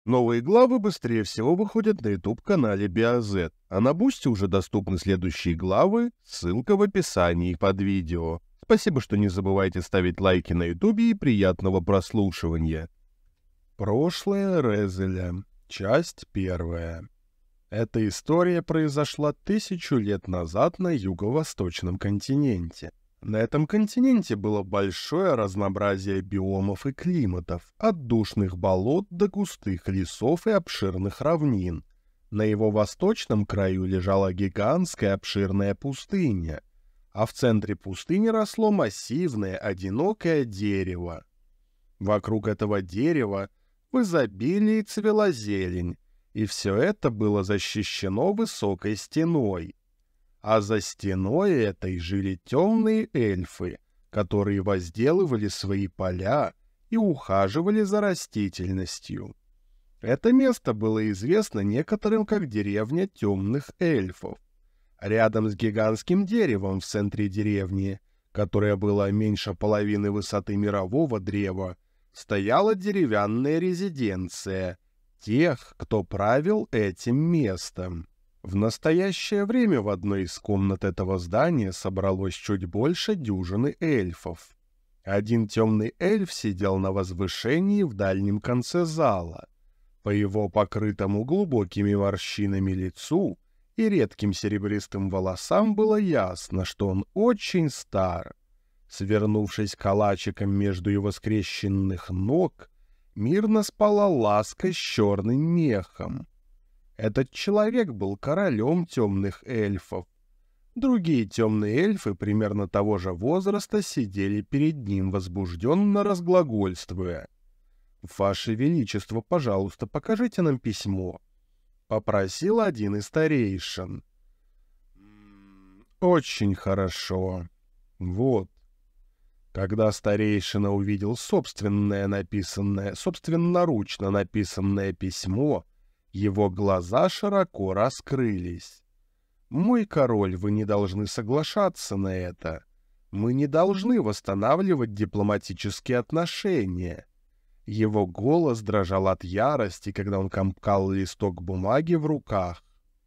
Новые главы быстрее всего выходят на YouTube-канале BioZ, а на Бусти уже доступны следующие главы, ссылка в описании под видео. Спасибо, что не забывайте ставить лайки на YouTube и приятного прослушивания. Прошлое Резеля. Часть 1. Эта история произошла 1000 лет назад на юго-восточном континенте. На этом континенте было большое разнообразие биомов и климатов, от душных болот до густых лесов и обширных равнин. На его восточном краю лежала гигантская обширная пустыня, а в центре пустыни росло массивное одинокое дерево. Вокруг этого дерева в изобилии цвела зелень, и все это было защищено высокой стеной. А за стеной этой жили темные эльфы, которые возделывали свои поля и ухаживали за растительностью. Это место было известно некоторым как деревня темных эльфов. Рядом с гигантским деревом в центре деревни, которое было меньше половины высоты мирового древа, стояла деревянная резиденция тех, кто правил этим местом. В настоящее время в одной из комнат этого здания собралось чуть больше дюжины эльфов. Один темный эльф сидел на возвышении в дальнем конце зала. По его покрытому глубокими морщинами лицу и редким серебристым волосам было ясно, что он очень стар. Свернувшись калачиком между его скрещенных ног, мирно спала ласка с черным мехом. Этот человек был королем темных эльфов. Другие темные эльфы примерно того же возраста сидели перед ним, возбужденно разглагольствуя. «Ваше Величество, пожалуйста, покажите нам письмо», — попросил один из старейшин. «Очень хорошо. Вот». Когда старейшина увидел собственноручно написанное письмо, его глаза широко раскрылись. «Мой король, вы не должны соглашаться на это. Мы не должны восстанавливать дипломатические отношения». Его голос дрожал от ярости, когда он комкал листок бумаги в руках.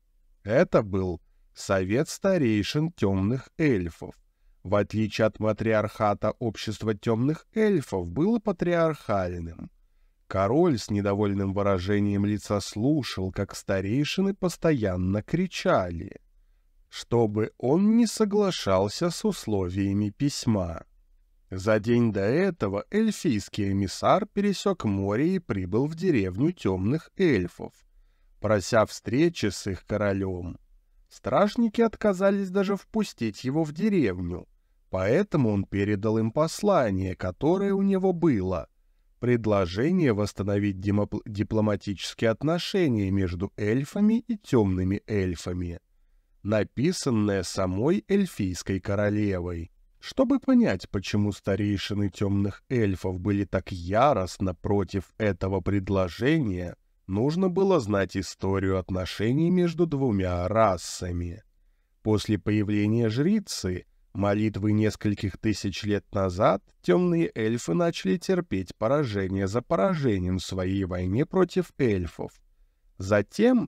Это был совет старейшин темных эльфов. В отличие от матриархата, общество темных эльфов было патриархальным. Король с недовольным выражением лица слушал, как старейшины постоянно кричали, чтобы он не соглашался с условиями письма. За день до этого эльфийский эмиссар пересек море и прибыл в деревню темных эльфов, прося встречи с их королем. Стражники отказались даже впустить его в деревню, поэтому он передал им послание, которое у него было. Предложение восстановить дипломатические отношения между эльфами и темными эльфами, написанное самой эльфийской королевой. Чтобы понять, почему старейшины темных эльфов были так яростно против этого предложения, нужно было знать историю отношений между двумя расами. После появления жрицы, молитвы нескольких тысяч лет назад, темные эльфы начали терпеть поражение за поражением в своей войне против эльфов. Затем,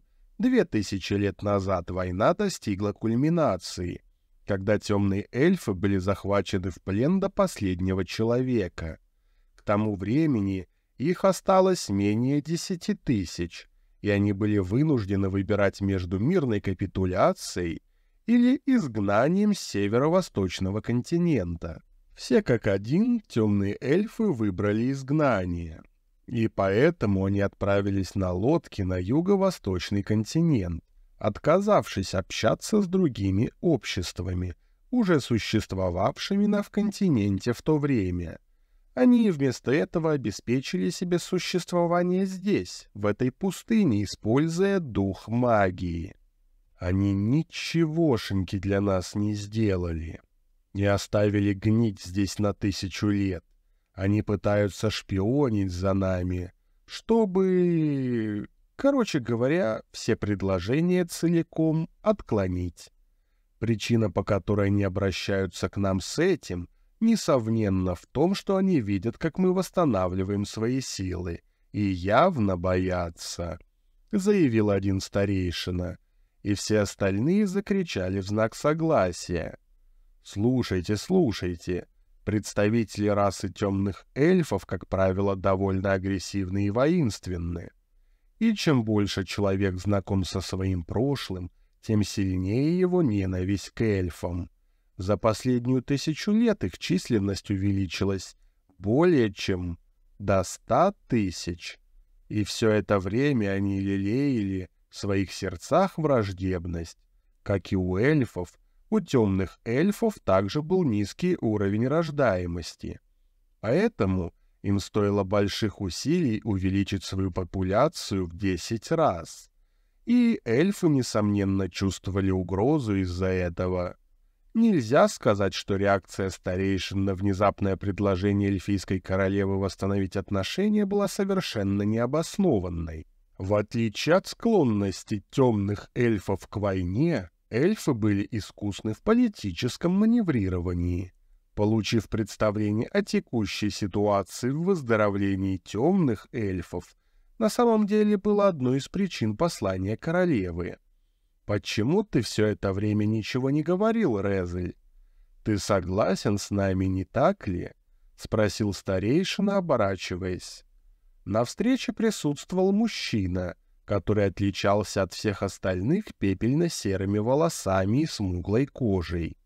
2000 лет назад, война достигла кульминации, когда темные эльфы были захвачены в плен до последнего человека. К тому времени их осталось менее 10 000, и они были вынуждены выбирать между мирной капитуляцией или изгнанием с северо-восточного континента. Все как один темные эльфы выбрали изгнание, и поэтому они отправились на лодке на юго-восточный континент, отказавшись общаться с другими обществами, уже существовавшими на континенте в то время. Они вместо этого обеспечили себе существование здесь, в этой пустыне, используя дух магии. Они ничегошеньки для нас не сделали, не оставили гнить здесь на 1000 лет. Они пытаются шпионить за нами, чтобы... Короче говоря, все предложения целиком отклонить. Причина, по которой они обращаются к нам с этим, несомненно в том, что они видят, как мы восстанавливаем свои силы, и явно боятся», — заявил один старейшина, и все остальные закричали в знак согласия. «Слушайте, слушайте, представители расы темных эльфов, как правило, довольно агрессивны и воинственны. И чем больше человек знаком со своим прошлым, тем сильнее его ненависть к эльфам. За последнюю 1000 лет их численность увеличилась более чем до 100 000. И все это время они лелеяли в своих сердцах враждебность. Как и у эльфов, у темных эльфов также был низкий уровень рождаемости. Поэтому им стоило больших усилий увеличить свою популяцию в 10 раз. И эльфы, несомненно, чувствовали угрозу из-за этого. Нельзя сказать, что реакция старейшин на внезапное предложение эльфийской королевы восстановить отношения была совершенно необоснованной. В отличие от склонности темных эльфов к войне, эльфы были искусны в политическом маневрировании. Получив представление о текущей ситуации в выздоровлении темных эльфов, на самом деле было одной из причин послания королевы. «Почему ты все это время ничего не говорил, Резель? Ты согласен с нами, не так ли?» — спросил старейшина, оборачиваясь. На встрече присутствовал мужчина, который отличался от всех остальных пепельно-серыми волосами и смуглой кожей.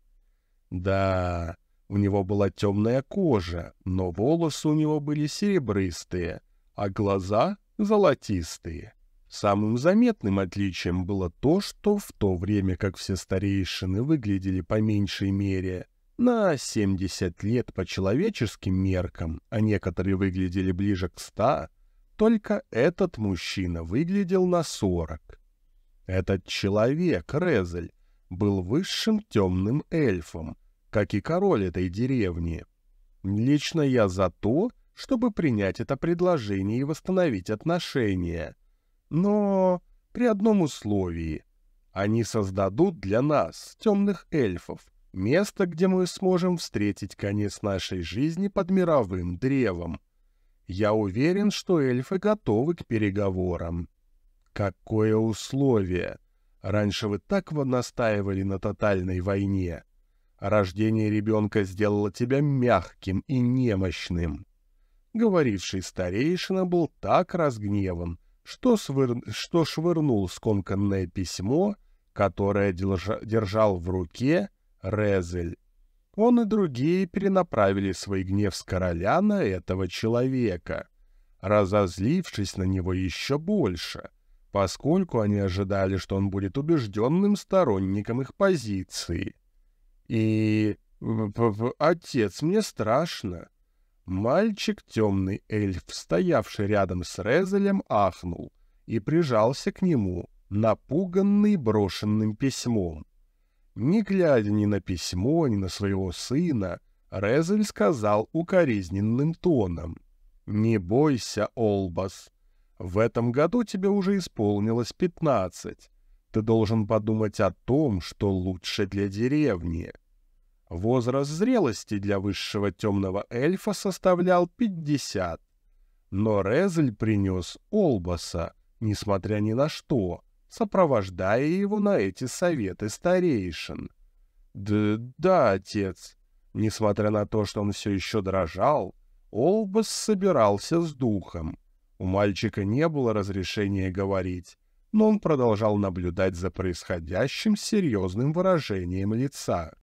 Да, у него была темная кожа, но волосы у него были серебристые, а глаза — золотистые. Самым заметным отличием было то, что в то время как все старейшины выглядели по меньшей мере на 70 лет по человеческим меркам, а некоторые выглядели ближе к 100, только этот мужчина выглядел на 40. Этот человек, Резель, был высшим темным эльфом, как и король этой деревни. Лично я за то, чтобы принять это предложение и восстановить отношения. Но при одном условии. Они создадут для нас, темных эльфов, место, где мы сможем встретить конец нашей жизни под мировым древом. Я уверен, что эльфы готовы к переговорам. Какое условие? Раньше вы так настаивали на тотальной войне. Рождение ребенка сделало тебя мягким и немощным. Говоривший старейшина был так разгневан, что швырнул скомканное письмо, которое держал в руке Резель. Он и другие перенаправили свой гнев с короля на этого человека, разозлившись на него еще больше, поскольку они ожидали, что он будет убежденным сторонником их позиции. И... «Отец, мне страшно». Мальчик, темный эльф, стоявший рядом с Резелем, ахнул и прижался к нему, напуганный брошенным письмом. Не глядя ни на письмо, ни на своего сына, Резель сказал укоризненным тоном: «Не бойся, Олбас. В этом году тебе уже исполнилось 15. Ты должен подумать о том, что лучше для деревни». Возраст зрелости для высшего темного эльфа составлял 50. Но Резель принес Олбаса, несмотря ни на что, сопровождая его на эти советы старейшин. «Да, отец». Несмотря на то, что он все еще дрожал, Олбас собирался с духом. У мальчика не было разрешения говорить, но он продолжал наблюдать за происходящим с серьезным выражением лица.